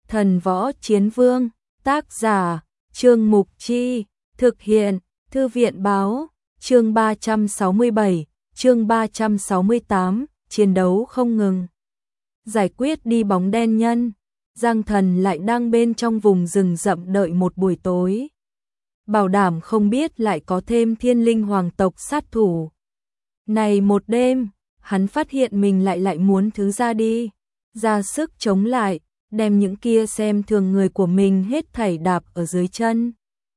Thần Võ Chiến Vương, tác giả, Trương Mục Chi, thực hiện, Thư viện Báo, chương 367, chương 368, chiến đấu không ngừng. Giải quyết đi bóng đen nhân, Giang Thần lại đang bên trong vùng rừng rậm đợi một buổi tối. Bảo đảm không biết lại có thêm thiên linh hoàng tộc sát thủ. Này một đêm, hắn phát hiện mình lại muốn thứ ra đi, ra sức chống lại, đem những kia xem thường người của mình hết thảy đạp ở dưới chân.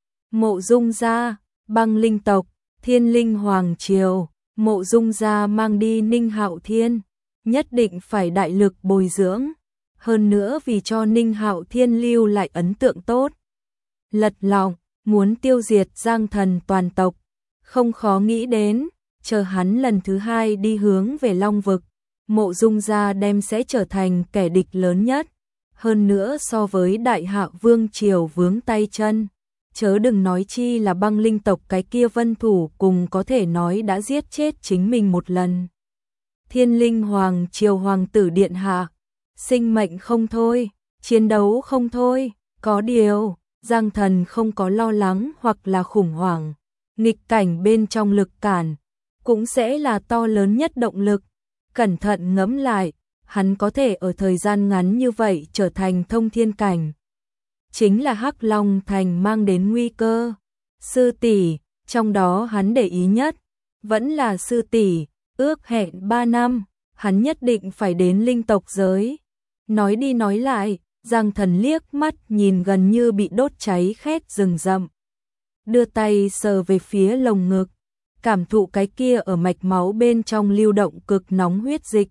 Mộ Dung gia, Băng Linh tộc, Thiên Linh Hoàng triều, Mộ Dung gia mang đi Ninh Hạo Thiên, nhất định phải đại lực bồi dưỡng, hơn nữa vì cho Ninh Hạo Thiên lưu lại ấn tượng tốt. Lật lọng, muốn tiêu diệt Giang Thần toàn tộc, không khó nghĩ đến, chờ hắn lần thứ hai đi hướng về Long vực, Mộ Dung gia đem sẽ trở thành kẻ địch lớn nhất, hơn nữa so với Đại Hạ Vương triều vướng tay chân. Chớ đừng nói chi là Băng Linh tộc cái kia vân thủ cùng có thể nói đã giết chết chính mình một lần. Thiên Linh Hoàng triều hoàng tử điện hạ, sinh mệnh không thôi, chiến đấu không thôi, có điều, Giang Thần không có lo lắng hoặc là khủng hoảng, nghịch cảnh bên trong lực cản, cũng sẽ là to lớn nhất động lực. Cẩn thận ngẫm lại, hắn có thể ở thời gian ngắn như vậy trở thành thông thiên cảnh. Chính là Hắc Long Thành mang đến nguy cơ. Sư tỷ, trong đó hắn để ý nhất, vẫn là sư tỷ, ước hẹn 3 năm, hắn nhất định phải đến linh tộc giới. Nói đi nói lại, Giang Thần liếc mắt nhìn gần như bị đốt cháy khét rừng rậm. Đưa tay sờ về phía lồng ngực, cảm thụ cái kia ở mạch máu bên trong lưu động cực nóng huyết dịch.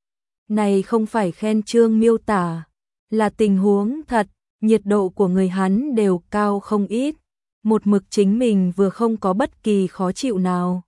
Này không phải khen chương miêu tả, là tình huống thật, nhiệt độ của người hắn đều cao không ít, một mực chính mình vừa không có bất kỳ khó chịu nào.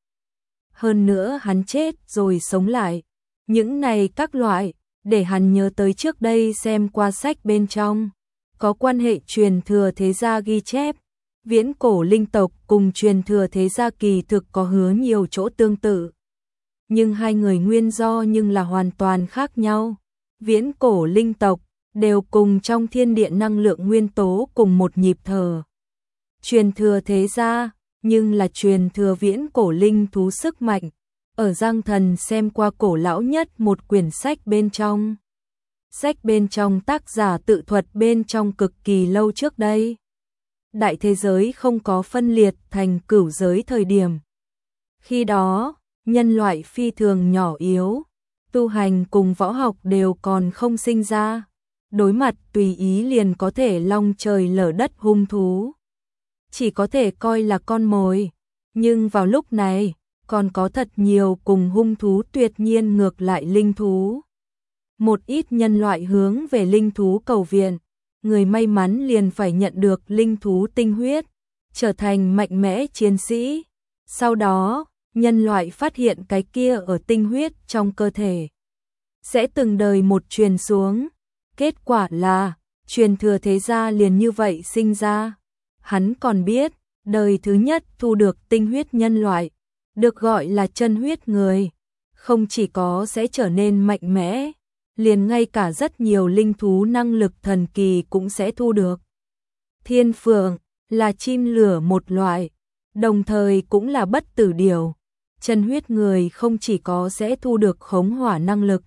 Hơn nữa hắn chết rồi sống lại, những này các loại, để hắn nhớ tới trước đây xem qua sách bên trong, có quan hệ truyền thừa thế gia ghi chép, viễn cổ linh tộc cùng truyền thừa thế gia kỳ thực có hứa nhiều chỗ tương tự. Nhưng hai người nguyên do nhưng là hoàn toàn khác nhau. Viễn cổ linh tộc đều cùng trong thiên địa năng lượng nguyên tố cùng một nhịp thở. Truyền thừa thế gia, nhưng là truyền thừa viễn cổ linh thú sức mạnh. Ở Giang Thần xem qua cổ lão nhất một quyển sách bên trong. Sách bên trong tác giả tự thuật bên trong cực kỳ lâu trước đây. Đại thế giới không có phân liệt thành cửu giới thời điểm. Khi đó, nhân loại phi thường nhỏ yếu, tu hành cùng võ học đều còn không sinh ra, đối mặt tùy ý liền có thể long trời lở đất hung thú. Chỉ có thể coi là con mồi, nhưng vào lúc này, còn có thật nhiều cùng hung thú tuyệt nhiên ngược lại linh thú. Một ít nhân loại hướng về linh thú cầu viện, người may mắn liền phải nhận được linh thú tinh huyết, trở thành mạnh mẽ chiến sĩ. Sau đó, nhân loại phát hiện cái kia ở tinh huyết trong cơ thể sẽ từng đời một truyền xuống. Kết quả là, truyền thừa thế gia liền như vậy sinh ra. Hắn còn biết, đời thứ nhất thu được tinh huyết nhân loại, được gọi là chân huyết người, không chỉ có sẽ trở nên mạnh mẽ, liền ngay cả rất nhiều linh thú năng lực thần kỳ cũng sẽ thu được. Thiên phượng là chim lửa một loại, đồng thời cũng là bất tử điểu. Chân huyết người không chỉ có sẽ thu được khống hỏa năng lực,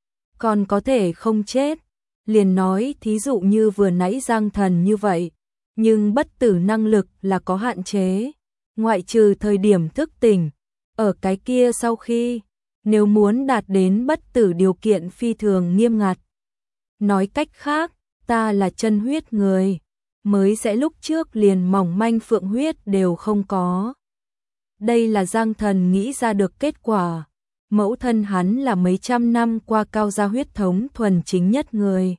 còn có thể không chết. Liền nói thí dụ như vừa nãy Giang Thần như vậy, nhưng bất tử năng lực là có hạn chế, ngoại trừ thời điểm thức tỉnh. Ở cái kia sau khi, nếu muốn đạt đến bất tử điều kiện phi thường nghiêm ngặt. Nói cách khác, ta là chân huyết người, mới sẽ lúc trước liền mỏng manh phượng huyết đều không có. Đây là Giang Thần nghĩ ra được kết quả. Mẫu thân hắn là mấy trăm năm qua cao gia huyết thống thuần chính nhất người.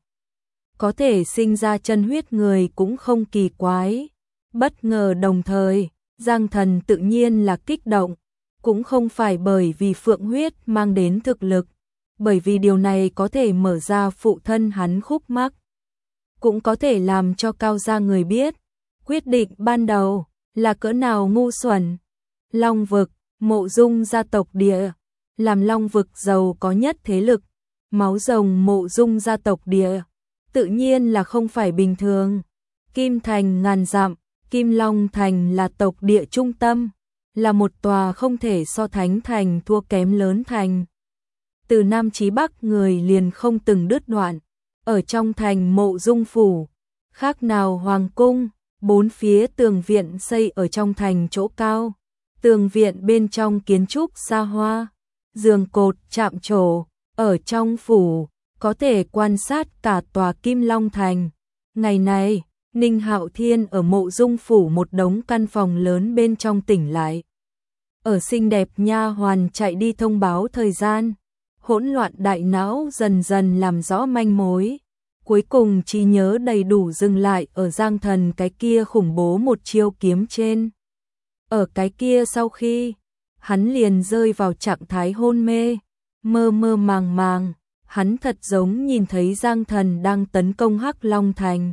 Có thể sinh ra chân huyết người cũng không kỳ quái. Bất ngờ đồng thời, Giang Thần tự nhiên là kích động. Cũng không phải bởi vì phượng huyết mang đến thực lực, bởi vì điều này có thể mở ra phụ thân hắn khúc mắc. Cũng có thể làm cho cao gia người biết, quyết định ban đầu là cỡ nào ngu xuẩn. Long vực, Mộ Dung gia tộc địa, làm Long vực giàu có nhất thế lực, máu rồng Mộ Dung gia tộc địa, tự nhiên là không phải bình thường. Kim thành ngàn dặm, Kim Long thành là tộc địa trung tâm, là một tòa không thể so thánh thành thua kém lớn thành. Từ Nam chí Bắc người liền không từng đứt đoạn, ở trong thành Mộ Dung phủ, khác nào hoàng cung, bốn phía tường viện xây ở trong thành chỗ cao, tường viện bên trong kiến trúc xa hoa, giường cột chạm trổ, ở trong phủ có thể quan sát cả tòa Kim Long thành. Ngày này, Ninh Hạo Thiên ở Mộ Dung phủ một đống căn phòng lớn bên trong tỉnh lại. Ở xinh đẹp nha hoàn chạy đi thông báo thời gian, hỗn loạn đại não dần dần làm rõ manh mối. Cuối cùng trí nhớ đầy đủ dừng lại ở Giang Thần cái kia khủng bố một chiêu kiếm trên. Ở cái kia sau khi, hắn liền rơi vào trạng thái hôn mê, mơ mơ màng màng, hắn thật giống nhìn thấy Giang Thần đang tấn công Hắc Long Thành.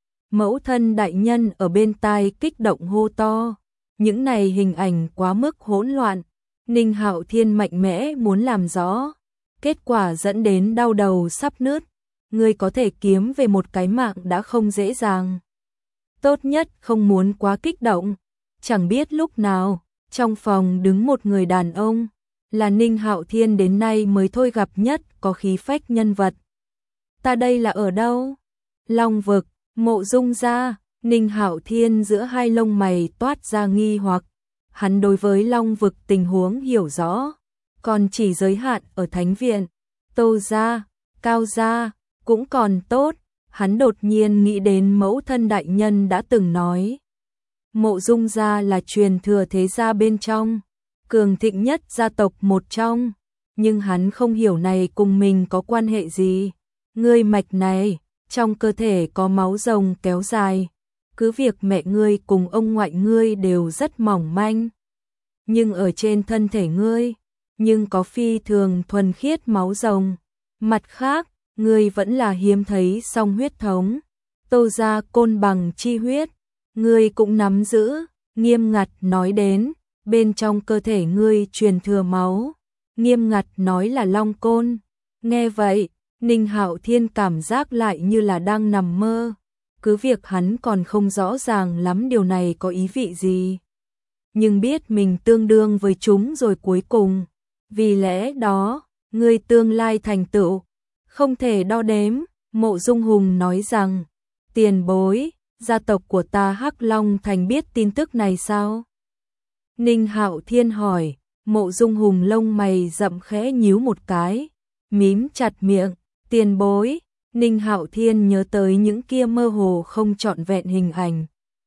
Mẫu thân đại nhân ở bên tai kích động hô to, những này hình ảnh quá mức hỗn loạn, Ninh Hạo Thiên mạnh mẽ muốn làm rõ, kết quả dẫn đến đau đầu sắp nứt. Ngươi có thể kiếm về một cái mạng đã không dễ dàng. Tốt nhất không muốn quá kích động. Chẳng biết lúc nào, trong phòng đứng một người đàn ông, là Ninh Hạo Thiên đến nay mới thôi gặp nhất có khí phách nhân vật. Ta đây là ở đâu? Long vực, Mộ Dung gia. Ninh Hạo Thiên giữa hai lông mày toát ra nghi hoặc. Hắn đối với Long vực tình huống hiểu rõ, còn chỉ giới hạn ở Thánh viện, Tô gia, Cao gia cũng còn tốt. Hắn đột nhiên nghĩ đến mẫu thân đại nhân đã từng nói, Mộ Dung gia là truyền thừa thế gia bên trong, cường thịnh nhất gia tộc một trong, nhưng hắn không hiểu này cùng mình có quan hệ gì. Ngươi mạch này, trong cơ thể có máu rồng kéo dài, cứ việc mẹ ngươi cùng ông ngoại ngươi đều rất mỏng manh, nhưng ở trên thân thể ngươi, nhưng có phi thường thuần khiết máu rồng. Mặt khác, ngươi vẫn là hiếm thấy song huyết thống, Tô gia côn bằng chi huyết, ngươi cũng nắm giữ. Nghiêm ngặt nói đến, bên trong cơ thể ngươi truyền thừa máu, nghiêm ngặt nói là long côn. Nghe vậy, Ninh Hạo Thiên cảm giác lại như là đang nằm mơ, cứ việc hắn còn không rõ ràng lắm điều này có ý vị gì, nhưng biết mình tương đương với chúng rồi cuối cùng. Vì lẽ đó, ngươi tương lai thành tựu không thể đo đếm. Mộ Dung Hùng nói rằng, tiền bối, gia tộc của ta Hắc Long Thành biết tin tức này sao? Ninh Hạo Thiên hỏi. Mộ Dung Hùng lông mày rậm khẽ nhíu một cái, mím chặt miệng. Tiền bối. Ninh Hạo Thiên nhớ tới những kia mơ hồ không trọn vẹn hình ảnh,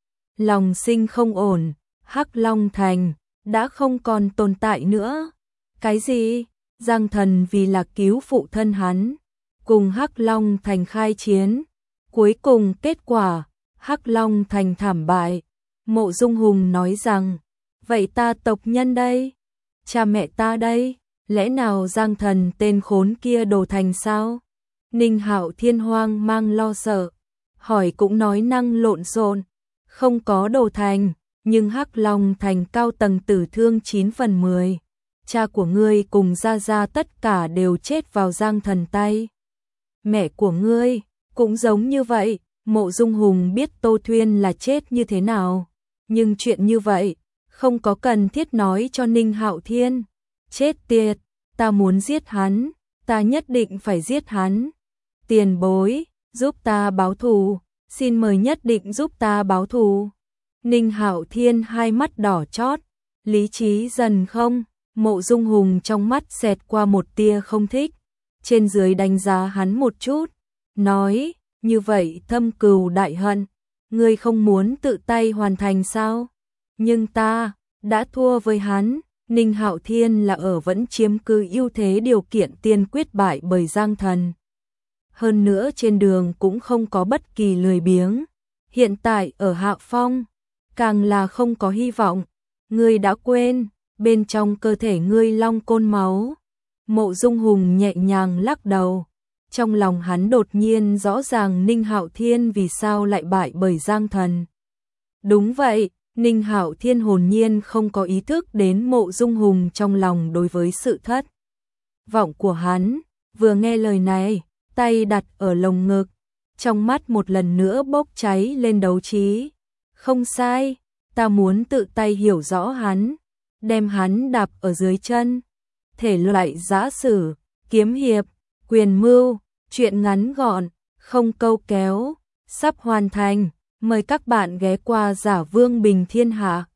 lòng sinh không ổn. Hắc Long Thành đã không còn tồn tại nữa. Cái gì? Giang Thần vì là cứu phụ thân hắn, cùng Hắc Long Thành khai chiến, cuối cùng kết quả Hắc Long Thành thảm bại. Mộ Dung Hùng nói rằng, vậy ta tộc nhân đây, cha mẹ ta đây, lẽ nào Giang Thần tên khốn kia đổ thành sao? Ninh Hạo Thiên hoang mang lo sợ, hỏi cũng nói năng lộn xộn, không có đổ thành, nhưng Hắc Long Thành cao tầng tử thương 9 phần 10. Cha của ngươi cùng gia gia tất cả đều chết vào Giang Thần tay. Mẹ của ngươi cũng giống như vậy. Mộ Dung Hùng biết Tô Thuyên là chết như thế nào, nhưng chuyện như vậy không có cần thiết nói cho Ninh Hạo Thiên. Chết tiệt, ta muốn giết hắn, ta nhất định phải giết hắn. Tiền bối, giúp ta báo thù, xin mời nhất định giúp ta báo thù. Ninh Hạo Thiên hai mắt đỏ chót, lý trí dần không. Mộ Dung Hùng trong mắt xẹt qua một tia không thích, trên dưới đánh giá hắn một chút, nói, như vậy thâm cừu đại hận, ngươi không muốn tự tay hoàn thành sao? Nhưng ta đã thua với hắn. Ninh Hạo Thiên là ở vẫn chiếm cứ ưu thế điều kiện tiên quyết bại bởi Giang Thần. Hơn nữa trên đường cũng không có bất kỳ lười biếng, hiện tại ở hạ phong, càng là không có hy vọng. Ngươi đã quên, bên trong cơ thể ngươi long côn máu. Mộ Dung Hùng nhẹ nhàng lắc đầu, trong lòng hắn đột nhiên rõ ràng Ninh Hạo Thiên vì sao lại bại bởi Giang Thần. Đúng vậy, Ninh Hạo Thiên hồn nhiên không có ý thức đến Mộ Dung Hùng trong lòng đối với sự thất vọng của hắn, vừa nghe lời này, tay đặt ở lồng ngực, trong mắt một lần nữa bốc cháy lên đấu trí. Không sai, ta muốn tự tay hiểu rõ hắn, đem hắn đạp ở dưới chân. Thể loại giã sử, kiếm hiệp, quyền mưu, truyện ngắn gọn, không câu kéo, sắp hoàn thành. Mời các bạn ghé qua Giả Vương Bình Thiên Hạ.